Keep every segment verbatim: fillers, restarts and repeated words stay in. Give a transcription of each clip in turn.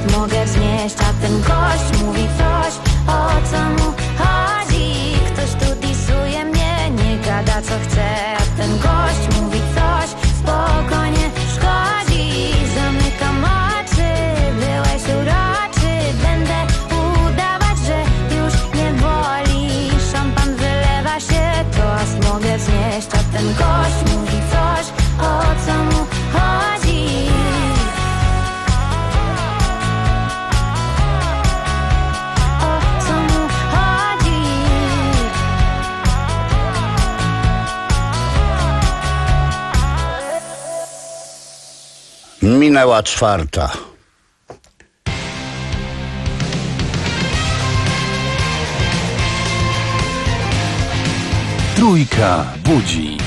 mogę znieść, a ten gość mówi coś, o co mu chodzi. Ktoś tu disuje mnie, nie gada co chce, a ten gość mówi coś, spokojnie szkodzi. Zamykam oczy, byłeś uroczy, będę udawać, że już nie boli. Szampan wylewa się, toast mogę znieść, a ten gość mówi coś, o co mu chodzi. O co mu chodzi. Minęła czwarta. Trójka budzi.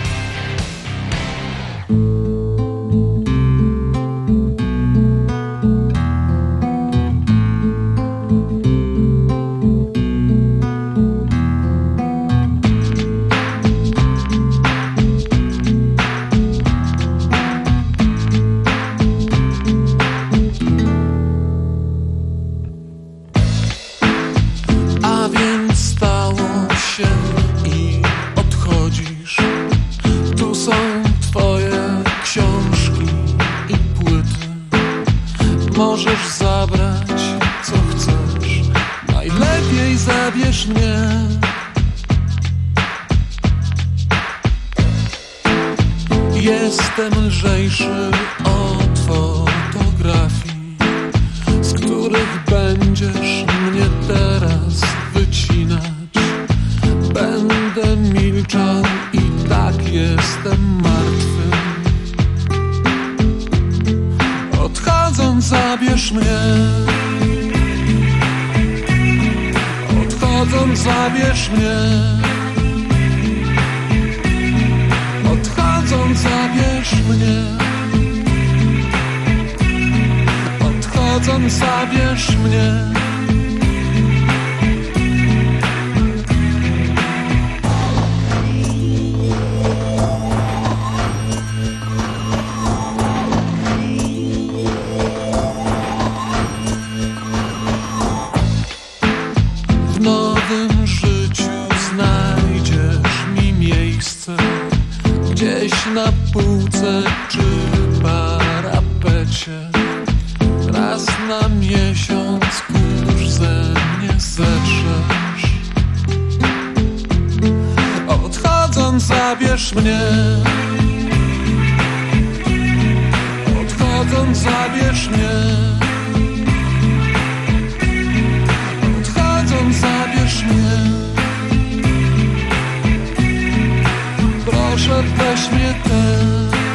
A więc stało się i odchodzisz. Tu są twoje książki i płyty. Możesz zabrać co chcesz. Najlepiej zabierz mnie. Jestem lżejszy od fotografii, z których będziesz mnie teraz wycinać. Będę milczał i tak jestem martwy. Odchodząc zabierz mnie. Odchodząc zabierz mnie. Odchodząc zabierz mnie. Odchodząc zabierz mnie. W nowym życiu znajdziesz mi miejsce, gdzieś na półce czy parapecie. Raz na miesiąc kurz ze mnie zetrzesz. Odchodząc zabierz mnie. Odchodząc zabierz mnie. Odchodząc zabierz mnie. Proszę weź mnie też.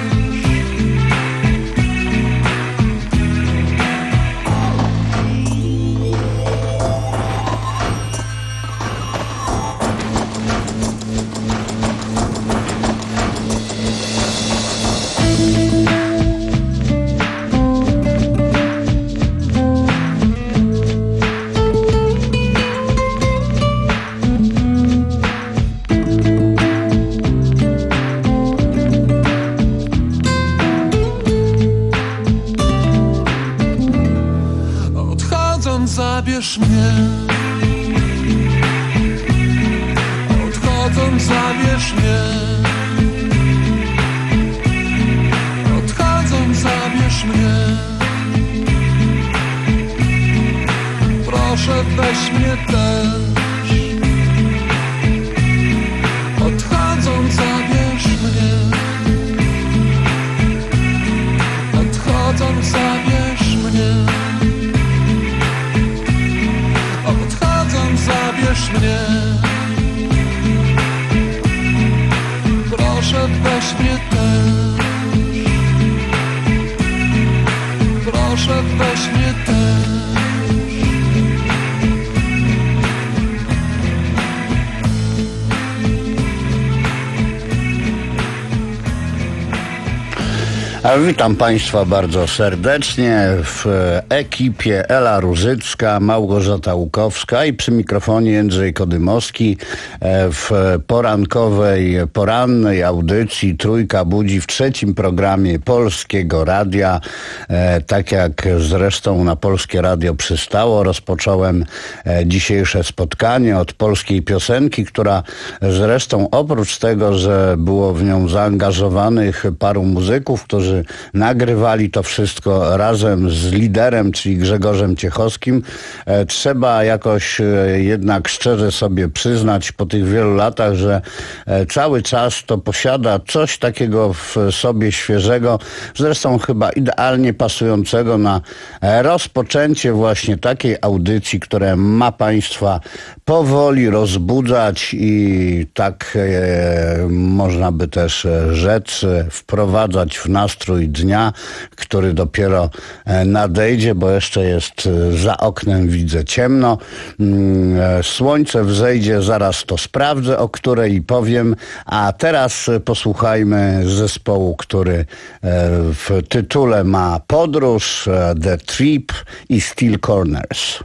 Zabierz mnie. Odchodząc zabierz mnie. Odchodząc zabierz mnie. Proszę weź mnie też. Odchodząc zabierz mnie. Odchodząc zabierz mnie. Zabierz mnie. Proszę weź mnie też. Proszę weź mnie też. A witam Państwa bardzo serdecznie w ekipie Ela Różycka, Małgorzata Łukowska i przy mikrofonie Jędrzej Kodymowski w porankowej, porannej audycji Trójka Budzi w trzecim programie Polskiego Radia. Tak jak zresztą na Polskie Radio przystało, rozpocząłem dzisiejsze spotkanie od polskiej piosenki, która zresztą oprócz tego, że było w nią zaangażowanych paru muzyków, którzy nagrywali to wszystko razem z liderem, czyli Grzegorzem Ciechowskim. E, trzeba jakoś e, jednak szczerze sobie przyznać po tych wielu latach, że e, cały czas to posiada coś takiego w sobie świeżego, zresztą chyba idealnie pasującego na e, rozpoczęcie właśnie takiej audycji, która ma Państwa powoli rozbudzać i tak e, można by też rzec wprowadzać w nastrój dnia, który dopiero nadejdzie, bo jeszcze jest za oknem, widzę ciemno. Słońce wzejdzie, zaraz to sprawdzę, o której powiem, a teraz posłuchajmy zespołu, który w tytule ma Podróż, The Trip i Steel Corners.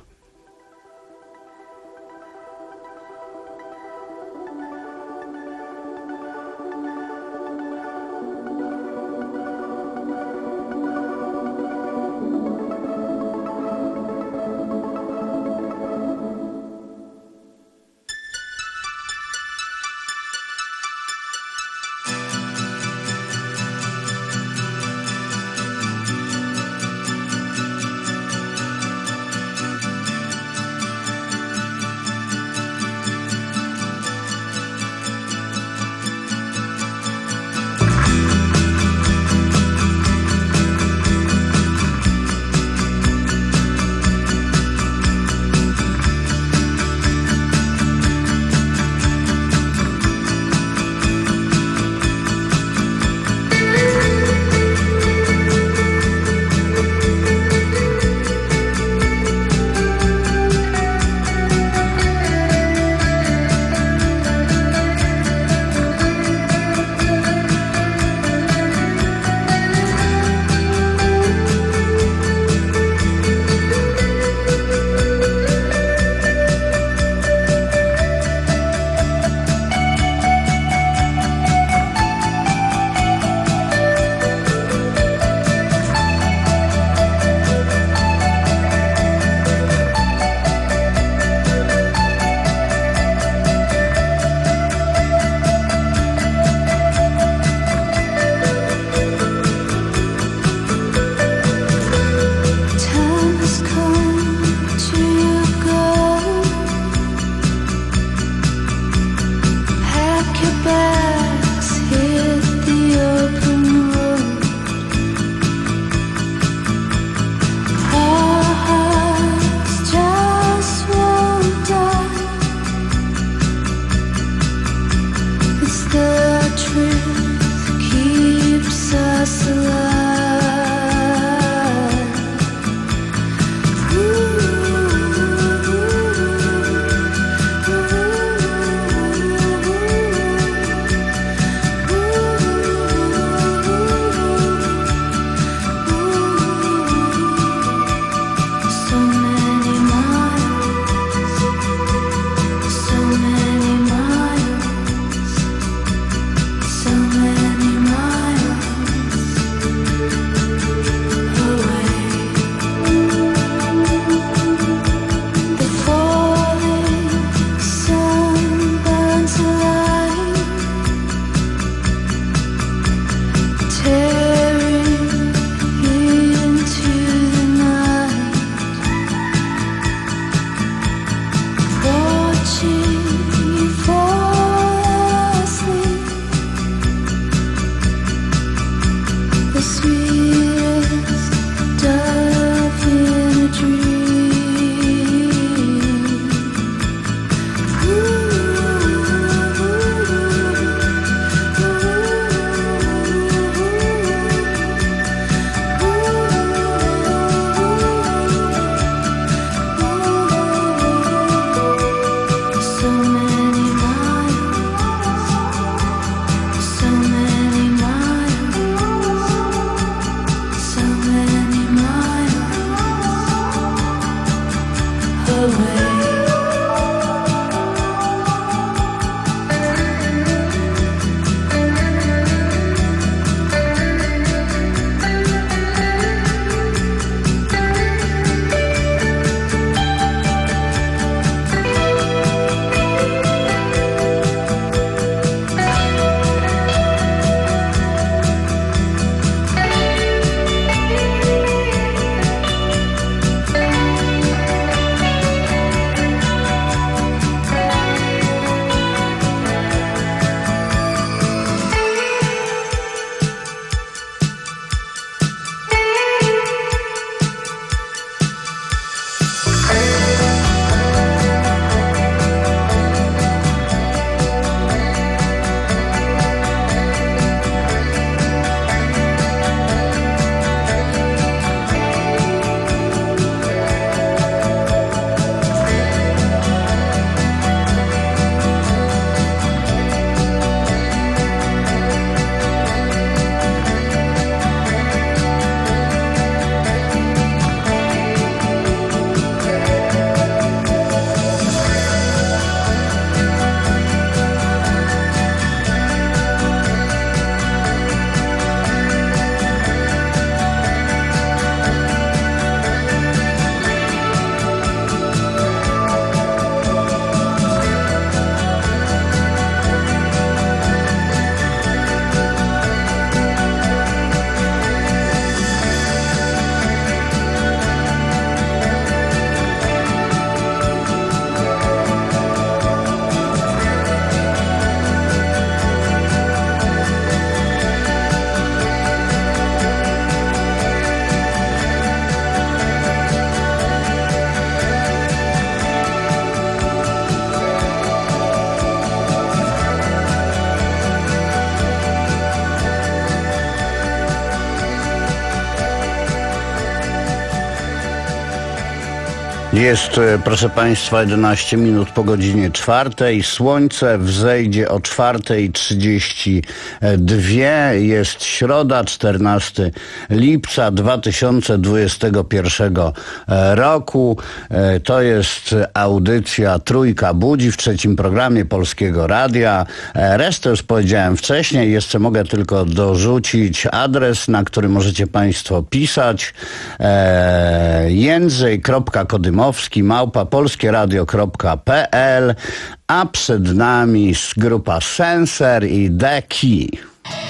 Jest, proszę Państwa, jedenaście minut po godzinie czwartej. Słońce wzejdzie o czwartej trzydzieści dwa. Jest środa, czternastego lipca dwa tysiące dwudziestego pierwszego roku. To jest audycja Trójka Budzi w trzecim programie Polskiego Radia. Resztę już powiedziałem wcześniej. Jeszcze mogę tylko dorzucić adres, na który możecie Państwo pisać. Jędrzej kropka Kodymowski małpa polskieradio kropka p l, a przed nami grupa Sensor i The Key.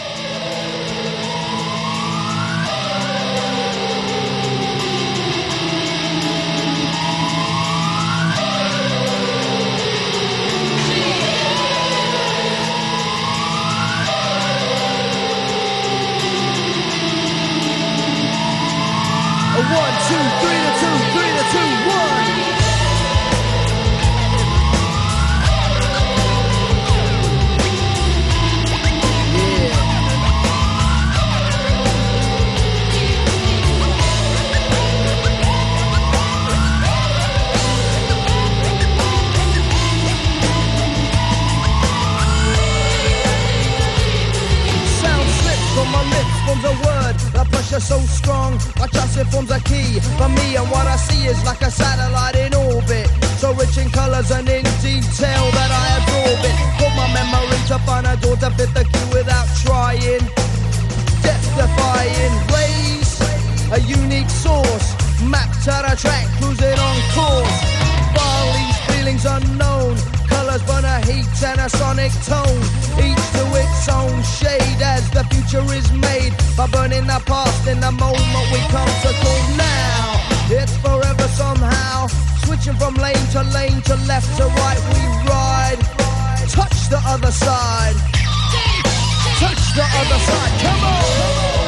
So strong, I trust it forms a key for me, and what I see is like a satellite in orbit, so rich in colours and in detail that I absorb it. Put my memory to find a door to fit the key without trying. Death-defying rays, a unique source, mapped to the track, cruising on course. Barley's feelings unknown, colours burn a heat and a sonic tone, each to its own shade as the future is made by burning the past in the moment we come to call now. It's forever somehow, switching from lane to lane, to left to right we ride. Touch the other side, touch the other side, come on!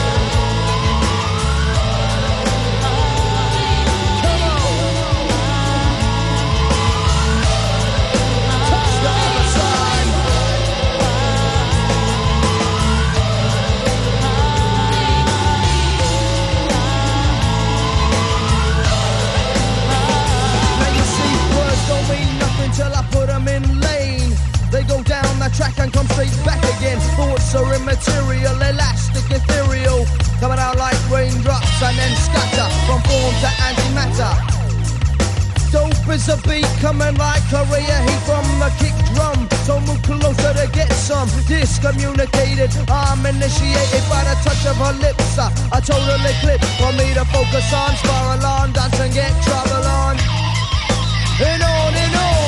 Till I put them in lane, they go down the track and come straight back again. Thoughts are immaterial, elastic, ethereal, coming out like raindrops and then scatter from form to antimatter. Dope is a beat coming like career heat from the kick drum, so move closer to get some. Discommunicated, I'm initiated by the touch of her lips, a, a total eclipse for me to focus on. Spiral on, dance and get trouble on, and on and on.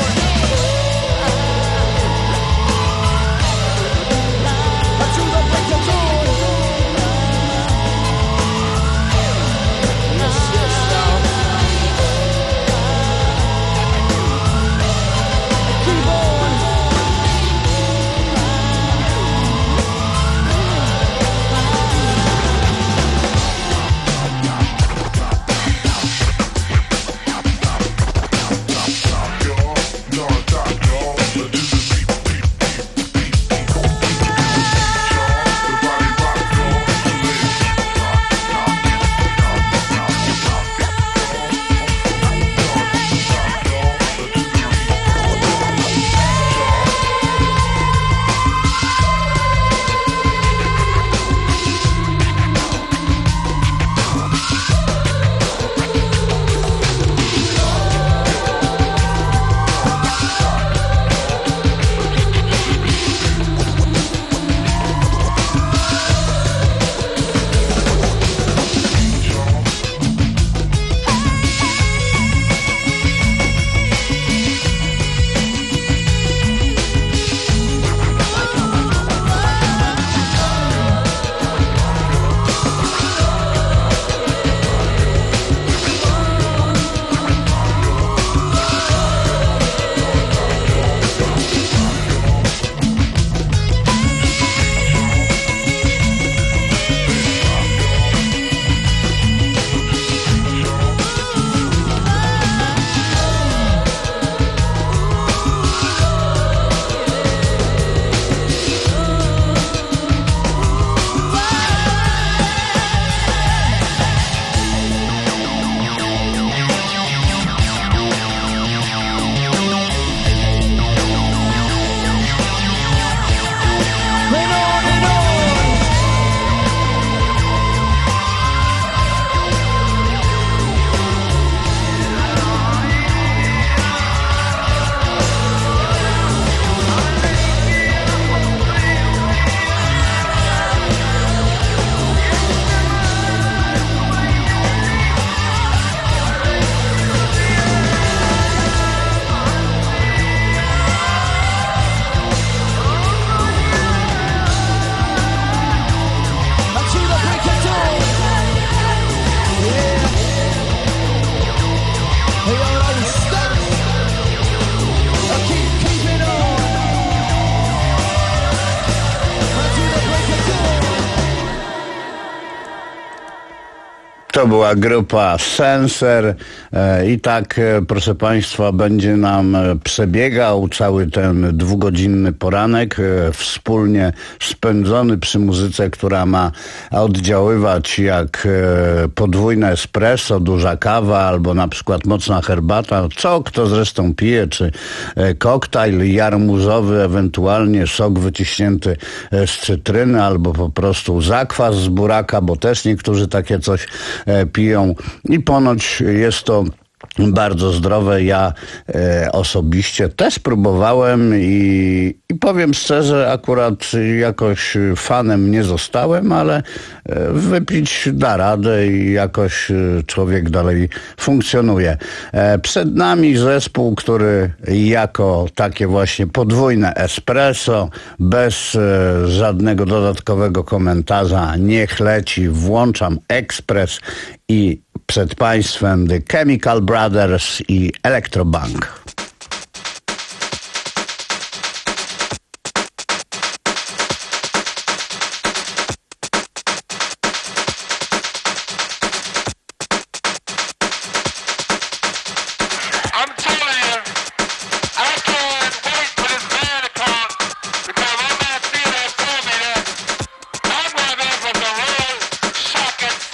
To była grupa Sensor i tak, proszę Państwa, będzie nam przebiegał cały ten dwugodzinny poranek wspólnie spędzony przy muzyce, która ma oddziaływać jak podwójne espresso, duża kawa albo na przykład mocna herbata, co kto zresztą pije, czy koktajl jarmużowy, ewentualnie sok wyciśnięty z cytryny albo po prostu zakwas z buraka, bo też niektórzy takie coś piją i ponoć jest to bardzo zdrowe. Ja e, osobiście też próbowałem i, i powiem szczerze, akurat jakoś fanem nie zostałem, ale e, wypić da radę i jakoś e, człowiek dalej funkcjonuje. E, przed nami zespół, który jako takie właśnie podwójne espresso, bez e, żadnego dodatkowego komentarza, niech leci, włączam ekspres i przed Państwem The Chemical Brothers i Electrobank.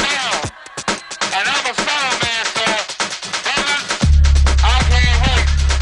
I can't wait.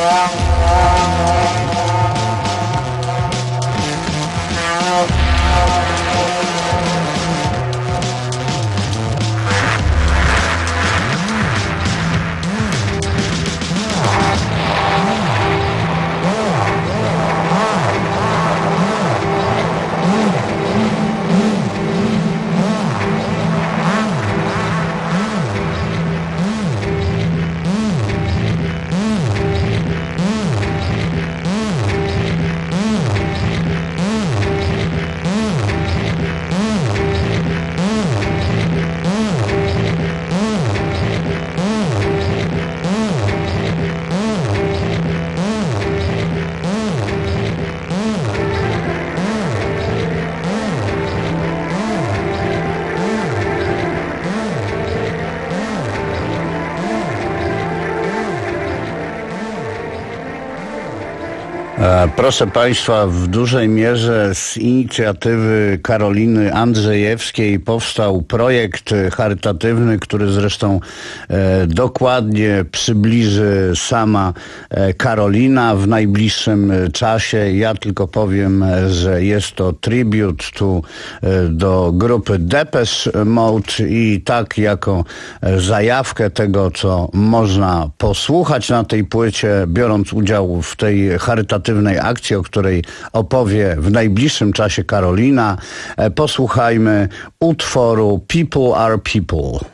Proszę Państwa, w dużej mierze z inicjatywy Karoliny Andrzejewskiej powstał projekt charytatywny, który zresztą e, dokładnie przybliży sama e, Karolina w najbliższym czasie. Ja tylko powiem, że jest to tribute to, e, do grupy Depeche Mode i tak jako zajawkę tego, co można posłuchać na tej płycie, biorąc udział w tej charytatywnej akcji, o której opowie w najbliższym czasie Karolina, posłuchajmy utworu People Are People.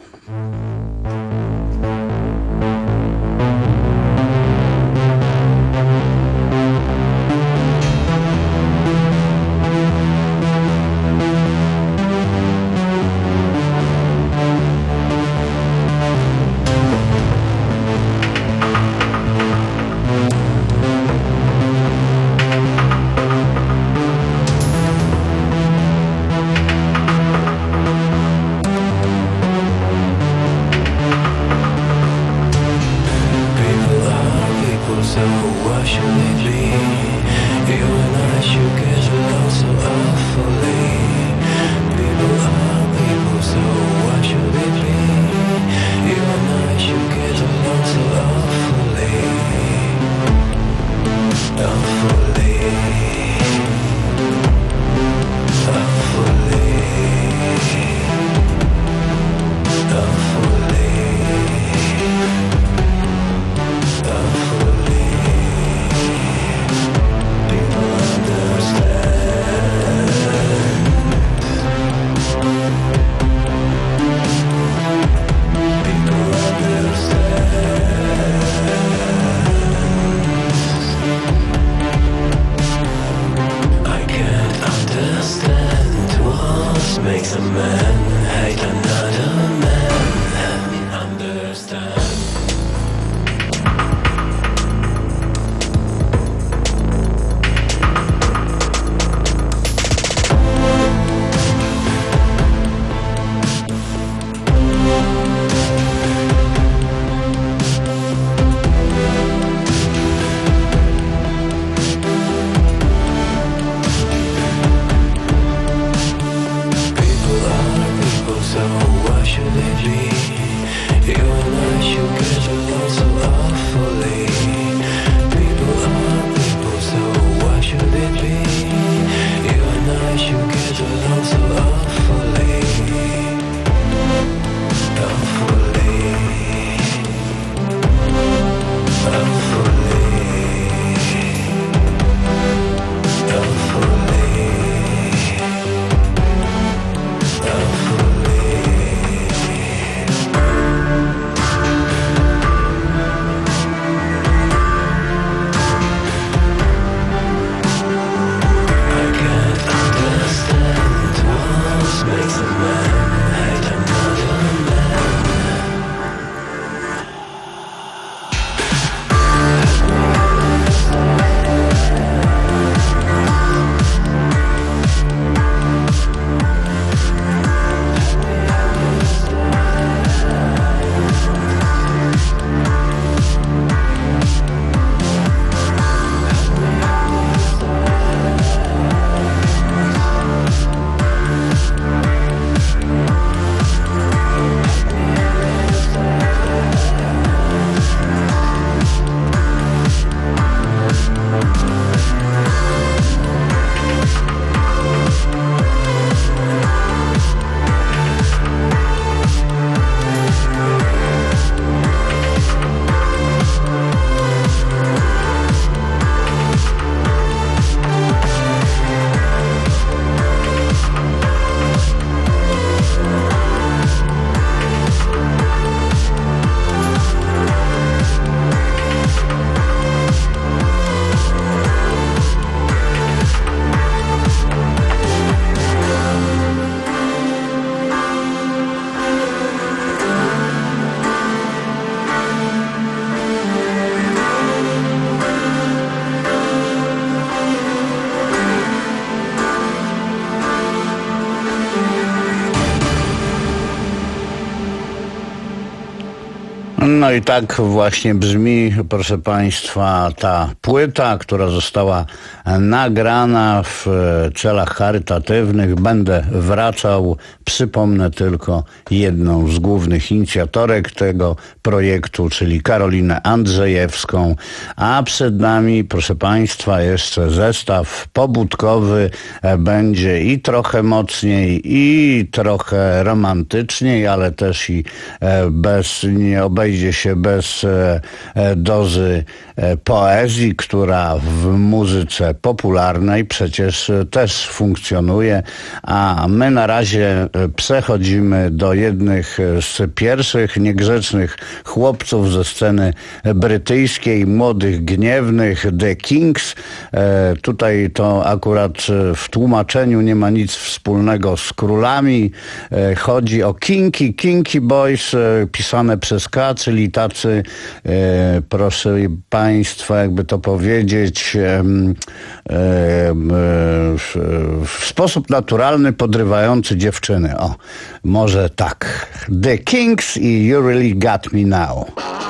No i tak właśnie brzmi, proszę Państwa, ta płyta, która została nagrana w celach charytatywnych. Będę wracał. Przypomnę tylko jedną z głównych inicjatorek tego projektu, czyli Karolinę Andrzejewską. A przed nami, proszę Państwa, jeszcze zestaw pobudkowy. Będzie i trochę mocniej, i trochę romantyczniej, ale też i bez, nie obejdzie się bez dozy poezji, która w muzyce popularnej przecież też funkcjonuje. A my na razie przechodzimy do jednych z pierwszych niegrzecznych chłopców ze sceny brytyjskiej, młodych, gniewnych, The Kinks. E, tutaj to akurat w tłumaczeniu nie ma nic wspólnego z królami. E, chodzi o Kinky, Kinky Boys, e, pisane przez K, czyli tacy, e, proszę Państwa, jakby to powiedzieć, e, e, w, w sposób naturalny podrywający dziewczyny. O, może tak. The Kinks i You Really Got Me Now.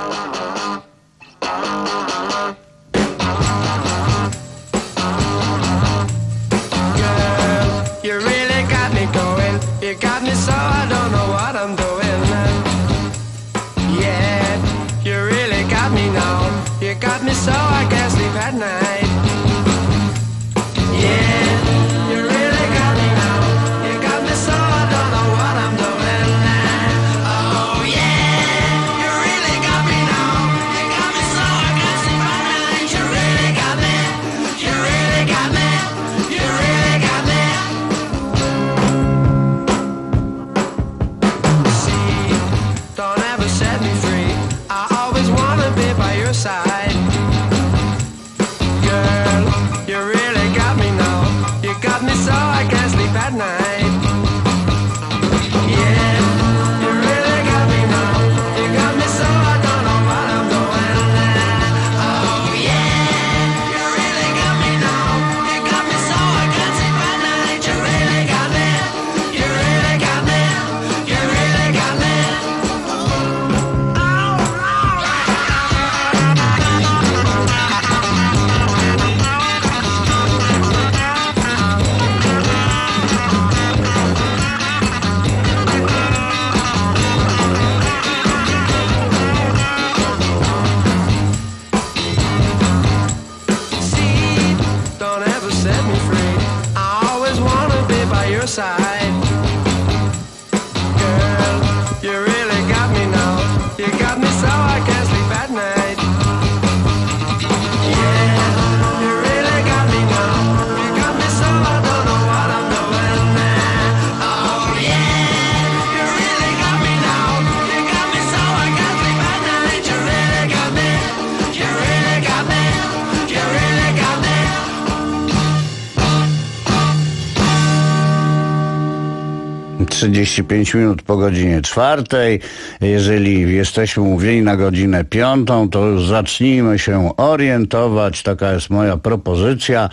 trzydzieści pięć minut po godzinie czwartej. Jeżeli jesteśmy umówieni na godzinę piątą, to już zacznijmy się orientować. Taka jest moja propozycja.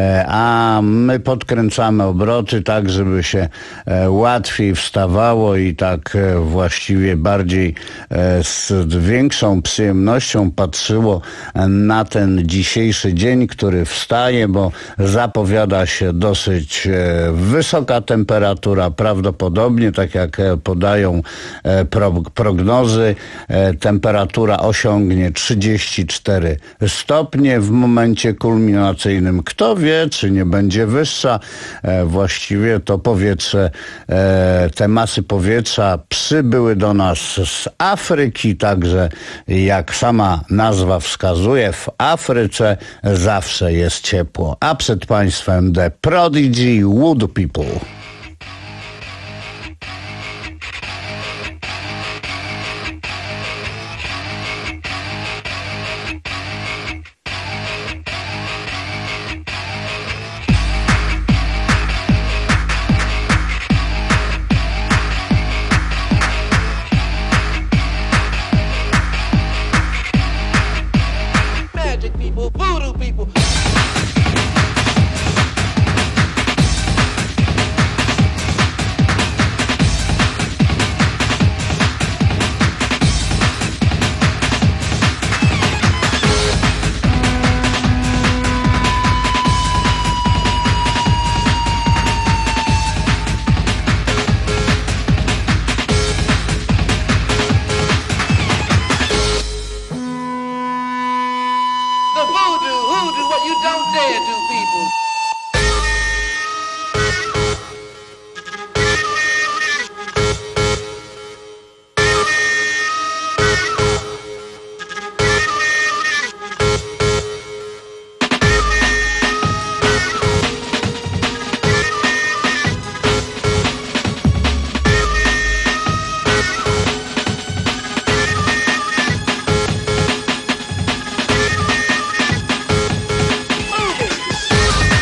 A my podkręcamy obroty tak, żeby się łatwiej wstawało i tak właściwie bardziej z większą przyjemnością patrzyło na ten dzisiejszy dzień, który wstaje, bo zapowiada się dosyć wysoka temperatura, prawdopodobnie Podobnie, tak jak podają prognozy, temperatura osiągnie trzydzieści cztery stopnie w momencie kulminacyjnym. Kto wie, czy nie będzie wyższa. Właściwie to powietrze, te masy powietrza przybyły do nas z Afryki, także jak sama nazwa wskazuje, w Afryce zawsze jest ciepło. A przed Państwem The Prodigy, Voodoo People. Voodoo people. you don't dare do, people. Move it.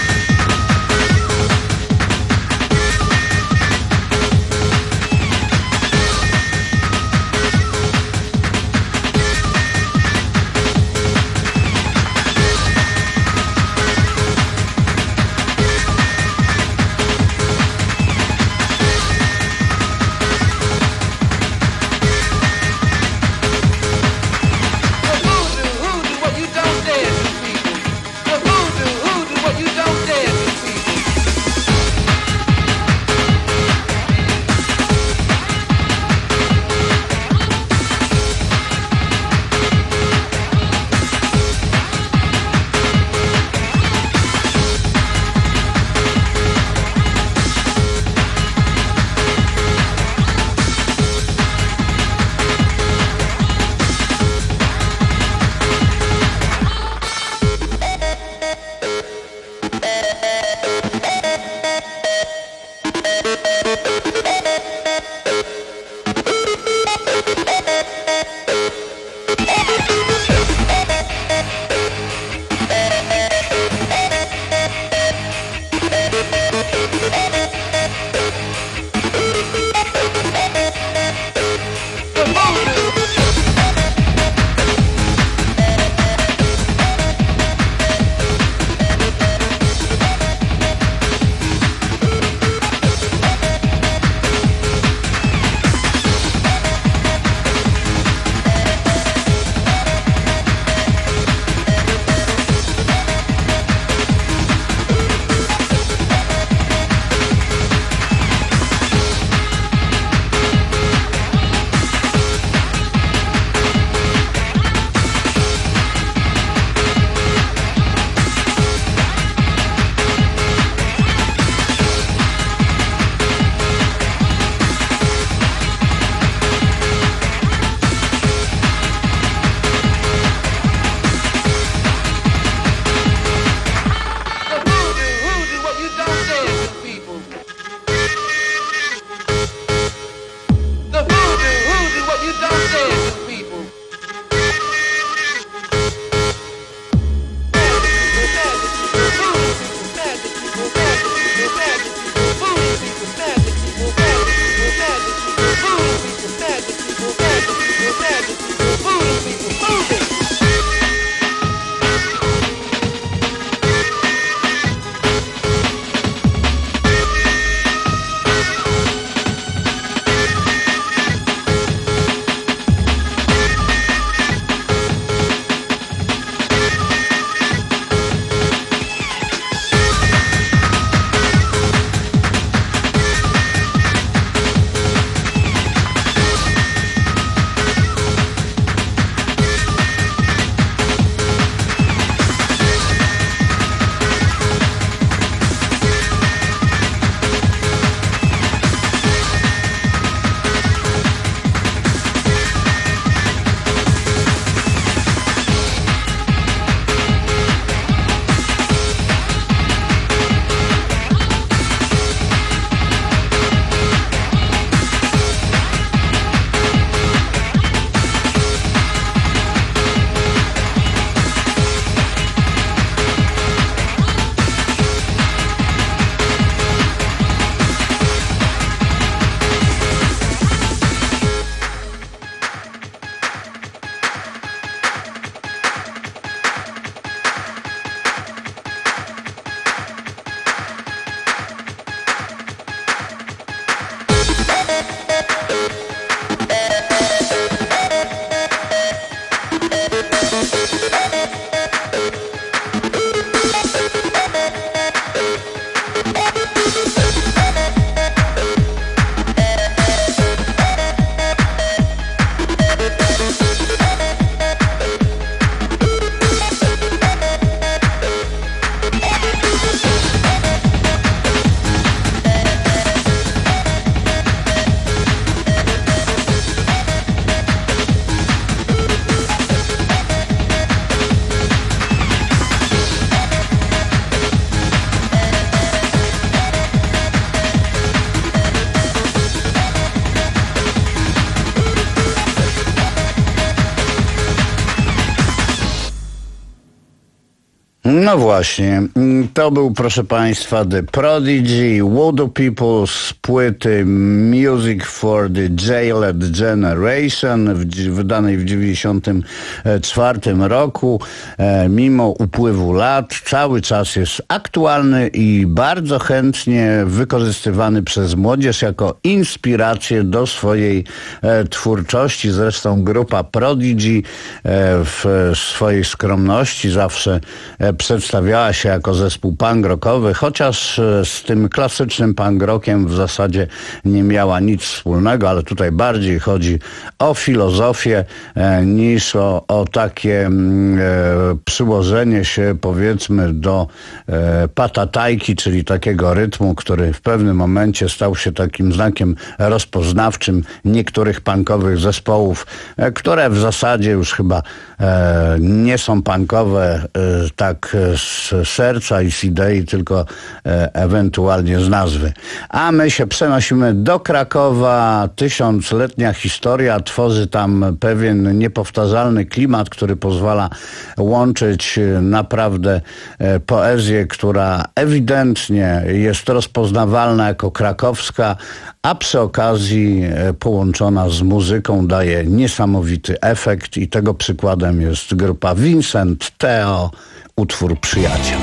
No właśnie, to był, proszę Państwa, The Prodigy, Voodoo People z płyty Music for the Jailed Generation, w, wydanej w dziewięćdziesiątym czwartym roku. E, mimo upływu lat cały czas jest aktualny i bardzo chętnie wykorzystywany przez młodzież jako inspirację do swojej e, twórczości. Zresztą grupa Prodigy e, w swojej skromności zawsze e, przedstawiała się jako zespół punk rockowy, chociaż z tym klasycznym punk rockiem w zasadzie nie miała nic wspólnego, ale tutaj bardziej chodzi o filozofię e, niż o, o takie e, przyłożenie się, powiedzmy, do e, patatajki, czyli takiego rytmu, który w pewnym momencie stał się takim znakiem rozpoznawczym niektórych punkowych zespołów, e, które w zasadzie już chyba e, nie są punkowe e, tak z serca i z idei, tylko e, ewentualnie z nazwy. A my się przenosimy do Krakowa. Tysiącletnia historia tworzy tam pewien niepowtarzalny klimat, który pozwala łączyć naprawdę e, poezję, która ewidentnie jest rozpoznawalna jako krakowska, a przy okazji e, połączona z muzyką daje niesamowity efekt i tego przykładem jest grupa Vincent Teo, utwór Przyjaciel.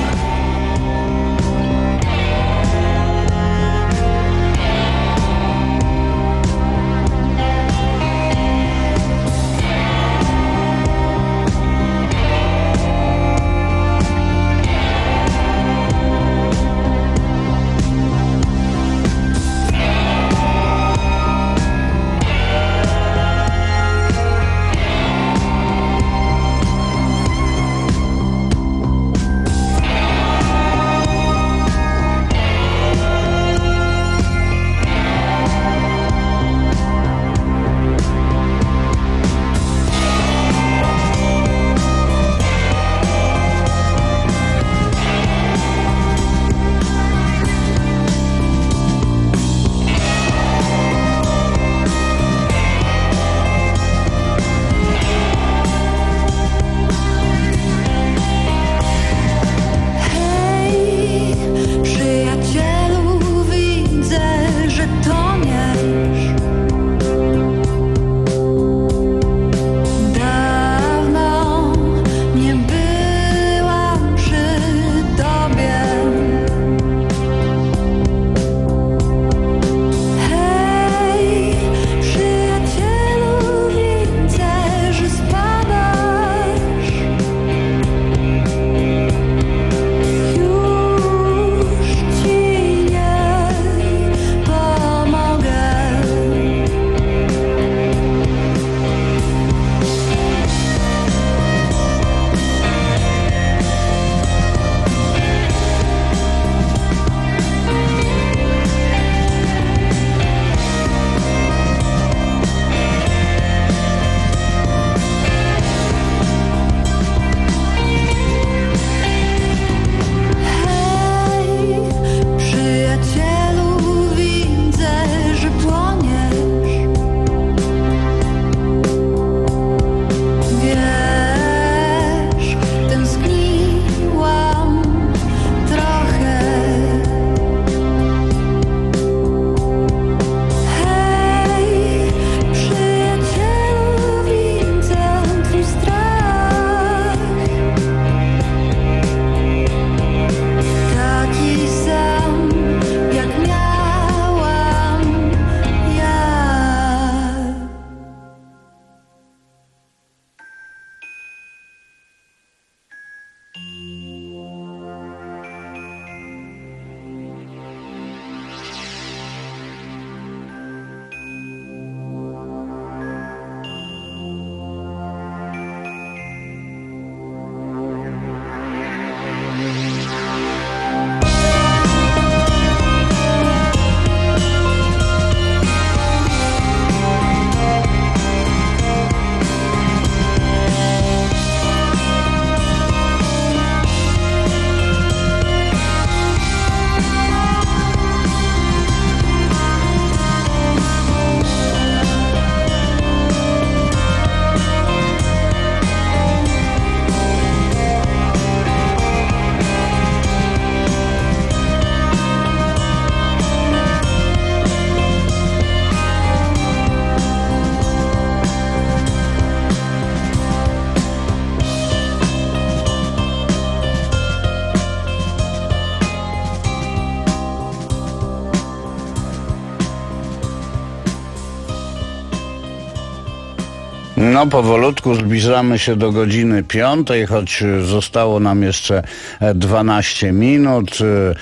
No, powolutku zbliżamy się do godziny piątej, choć zostało nam jeszcze dwanaście minut,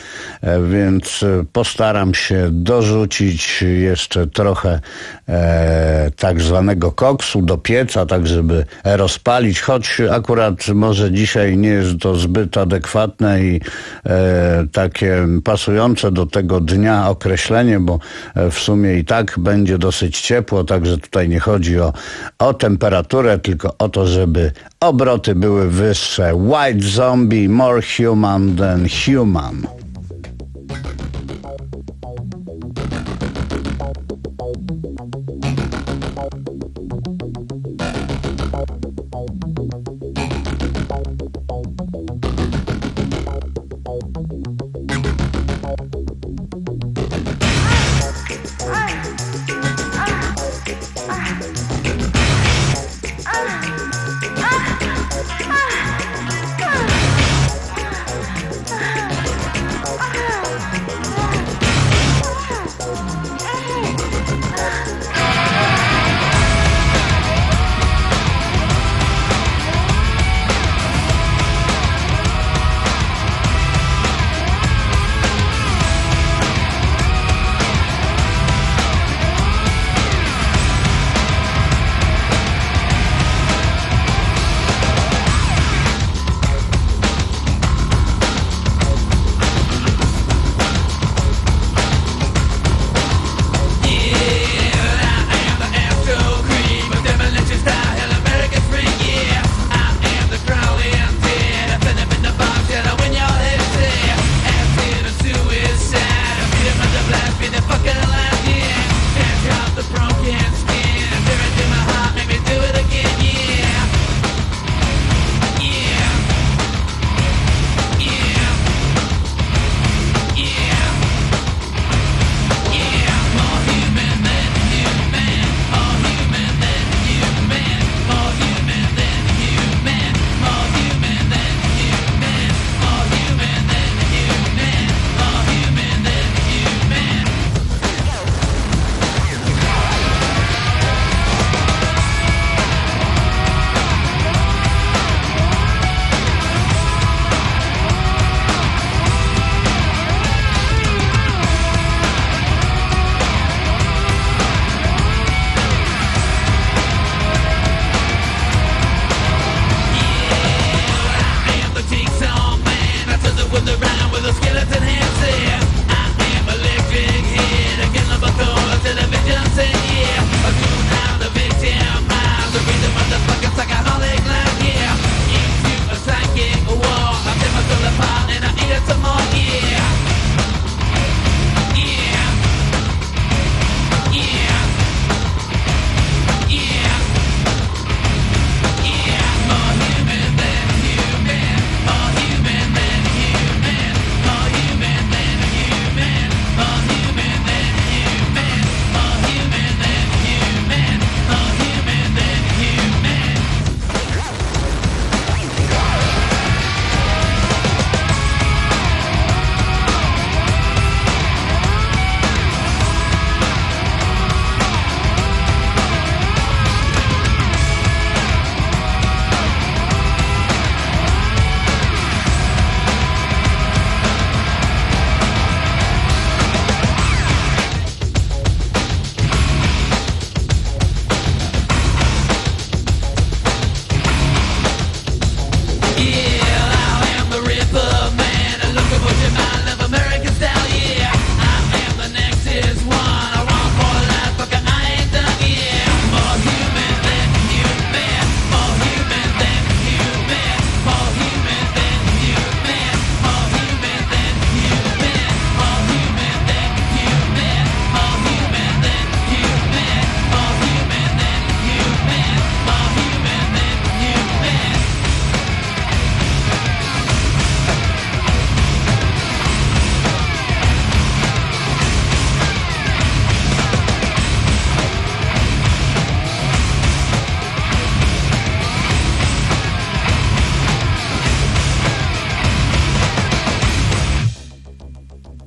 więc postaram się dorzucić jeszcze trochę e, tak zwanego koksu do pieca, tak żeby rozpalić, choć akurat może dzisiaj nie jest to zbyt adekwatne i e, takie pasujące do tego dnia określenie, bo w sumie i tak będzie dosyć ciepło, także tutaj nie chodzi o, o temperaturę, tylko o to, żeby obroty były wyższe. White Zombie, more human than human.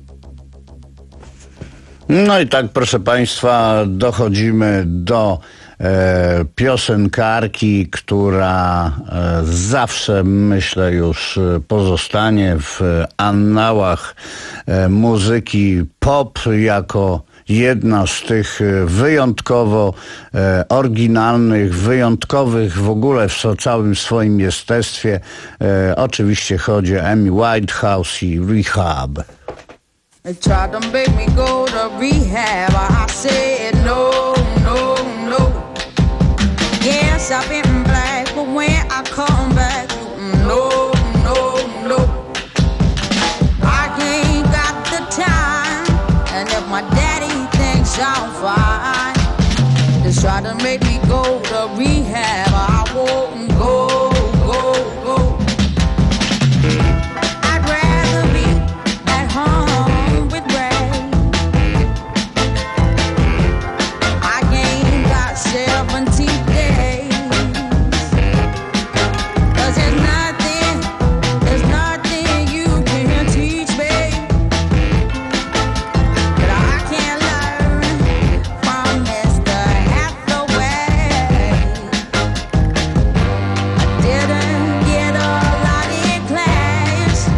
No i tak, proszę Państwa, dochodzimy do e, piosenkarki, która e, zawsze, myślę, już pozostanie w annałach e, muzyki pop jako jedna z tych wyjątkowo e, oryginalnych, wyjątkowych w ogóle w całym swoim jestestwie. E, oczywiście chodzi o Amy Winehouse i Rehab. They tried to make me go to rehab. I said no, no, no. Yes, I've been black, but when I come back, no, no, no. I ain't got the time, and if my daddy thinks I'm fine, just try to make me go to rehab. I won't go, go, go. I'd rather be at home with Ray. I ain't got seventy days. 'Cause there's nothing, there's nothing you can teach me that I can't learn from Mister Hathaway. I didn't get a lot in class,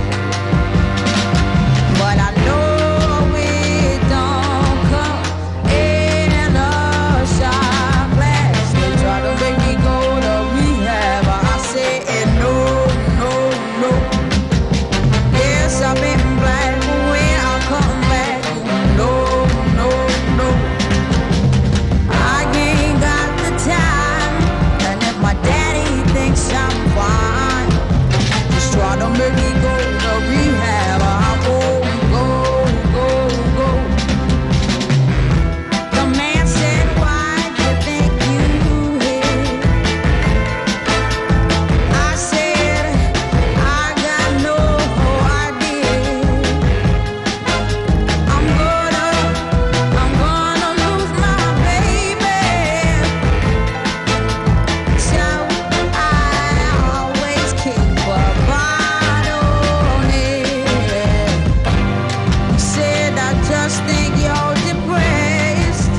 but I know it don't come in a shot glass. They try to make me go to rehab. I said no, no, no. Yes, I've been black, but when I come back, no, no, no. I ain't got the time, and if my daddy thinks I'm fine, just try to make me go to rehab. I won't go, go, go. The man said, why do you think you hit? I said, I got no idea. I'm gonna, I'm gonna lose my baby. So I always keep a bottle near. Said I just think you're depressed.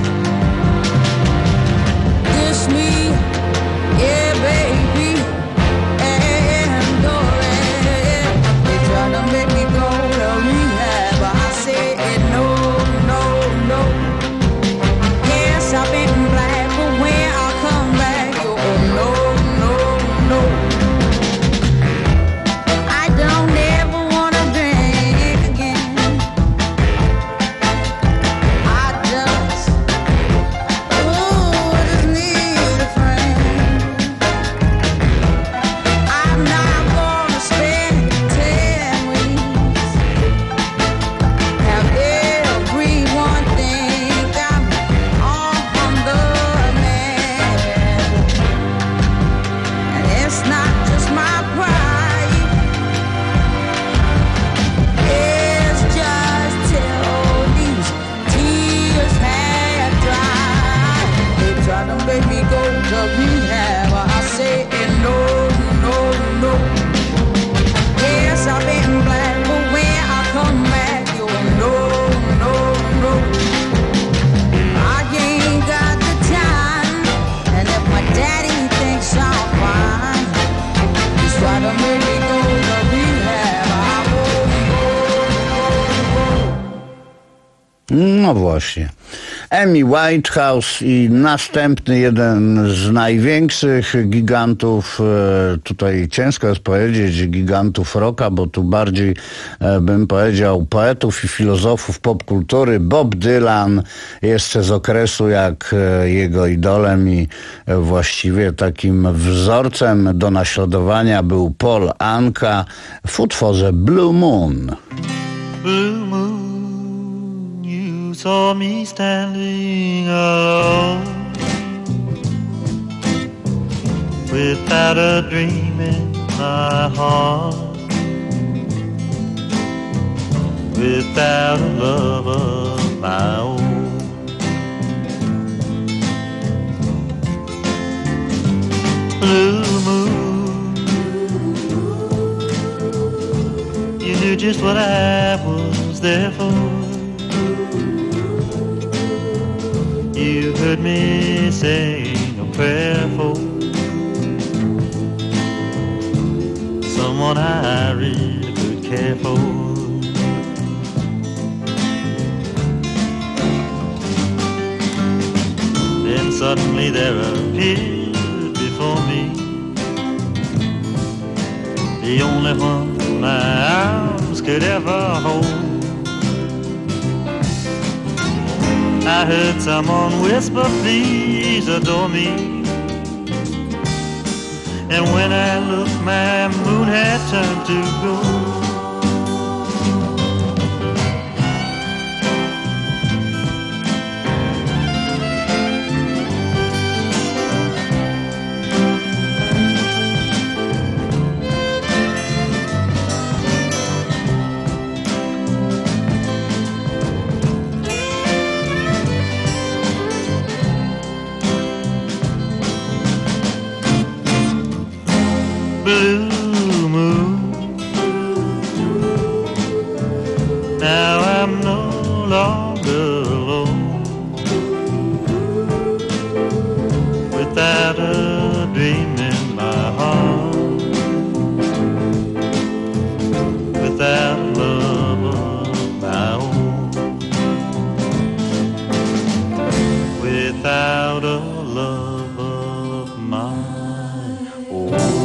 This me, yeah, baby, and go ahead. They try to make me go to rehab. I said no, no, no. Yes, I've been black, but when I come back, oh no, no, no. I don't ever wanna drink again. I just, ooh, just need a friend. I'm not gonna spend ten weeks. Have everyone think I'm on the man. And it's not just my pride. It's just till these tears had dried. They try to make me go to rehab. I say no, no, no. Yes, I've been black, but when I come back, you no, no, no. I ain't got the time, and if my daddy thinks I'm fine, just try to make me go to rehab. I won't go, go, go. No właśnie. Amy Winehouse i następny jeden z największych gigantów, e, tutaj ciężko jest powiedzieć gigantów rocka, bo tu bardziej e, bym powiedział poetów i filozofów popkultury, Bob Dylan, jeszcze z okresu jak e, jego idolem i e, właściwie takim wzorcem do naśladowania był Paul Anka w utworze Blue Moon. Blue moon, you saw me standing alone, without a dream in my heart, without a love of my own. Blue moon, you knew just what I was there for. You heard me sing prayer for someone I really could care for. Then suddenly there appeared before me the only one my arms could ever hold. I heard someone whisper, please adore me. And when I looked, my moon had turned to gold. Blue moon, now I'm no longer alone, without a dream in my heart, without a love of my own, without a love of my own.